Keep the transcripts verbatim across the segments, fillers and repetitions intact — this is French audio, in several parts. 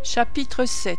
Chapitre sept.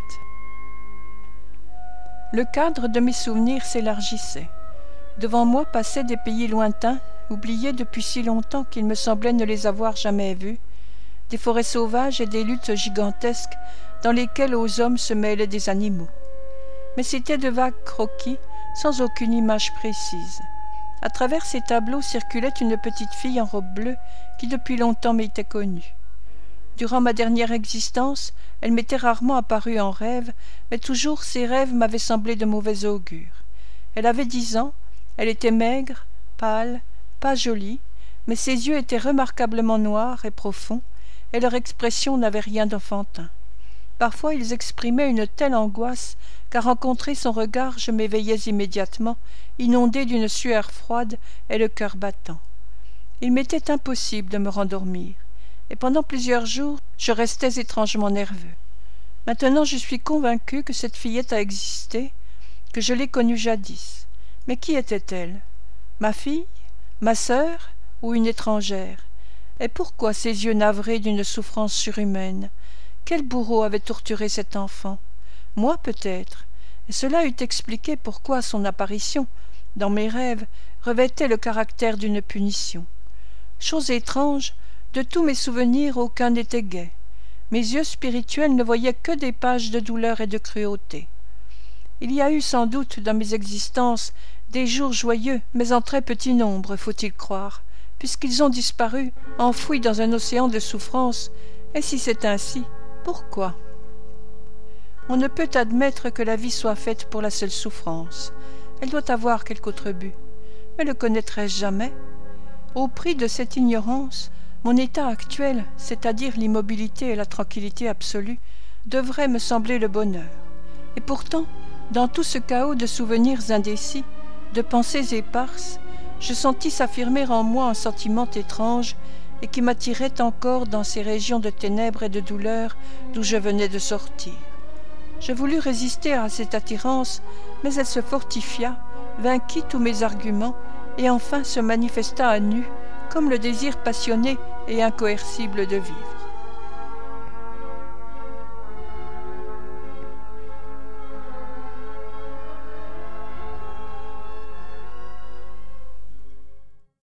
Le cadre de mes souvenirs s'élargissait. Devant moi passaient des pays lointains, oubliés depuis si longtemps qu'il me semblait ne les avoir jamais vus, des forêts sauvages et des luttes gigantesques dans lesquelles aux hommes se mêlaient des animaux. Mais c'étaient de vagues croquis, sans aucune image précise. À travers ces tableaux circulait une petite fille en robe bleue qui depuis longtemps m'était connue. Durant ma dernière existence, elle m'était rarement apparue en rêve, mais toujours ces rêves m'avaient semblé de mauvais augure. Elle avait dix ans, elle était maigre, pâle, pas jolie, mais ses yeux étaient remarquablement noirs et profonds, et leur expression n'avait rien d'enfantin. Parfois ils exprimaient une telle angoisse qu'à rencontrer son regard je m'éveillais immédiatement, inondé d'une sueur froide et le cœur battant. Il m'était impossible de me rendormir, et pendant plusieurs jours je restais étrangement nerveux. Maintenant je suis convaincu que cette fillette a existé, que je l'ai connue jadis. Mais qui était-elle? Ma fille? Ma sœur? Ou une étrangère? Et pourquoi ces yeux navrés d'une souffrance surhumaine? Quel bourreau avait torturé cet enfant? Moi peut-être, et cela eût expliqué pourquoi son apparition, dans mes rêves, revêtait le caractère d'une punition. Chose étrange, de tous mes souvenirs aucun n'était gai. Mes yeux spirituels ne voyaient que des pages de douleur et de cruauté. Il y a eu sans doute dans mes existences des jours joyeux, mais en très petit nombre, faut-il croire, puisqu'ils ont disparu, enfouis dans un océan de souffrance. Et si c'est ainsi, pourquoi? On ne peut admettre que la vie soit faite pour la seule souffrance. Elle doit avoir quelque autre but. Mais le connaîtrai-je jamais? Au prix de cette ignorance, mon état actuel, c'est-à-dire l'immobilité et la tranquillité absolue, devrait me sembler le bonheur. Et pourtant, dans tout ce chaos de souvenirs indécis, de pensées éparses, je sentis s'affirmer en moi un sentiment étrange et qui m'attirait encore dans ces régions de ténèbres et de douleur d'où je venais de sortir. Je voulus résister à cette attirance, mais elle se fortifia, vainquit tous mes arguments et enfin se manifesta à nu, comme le désir passionné et incoercible de vivre.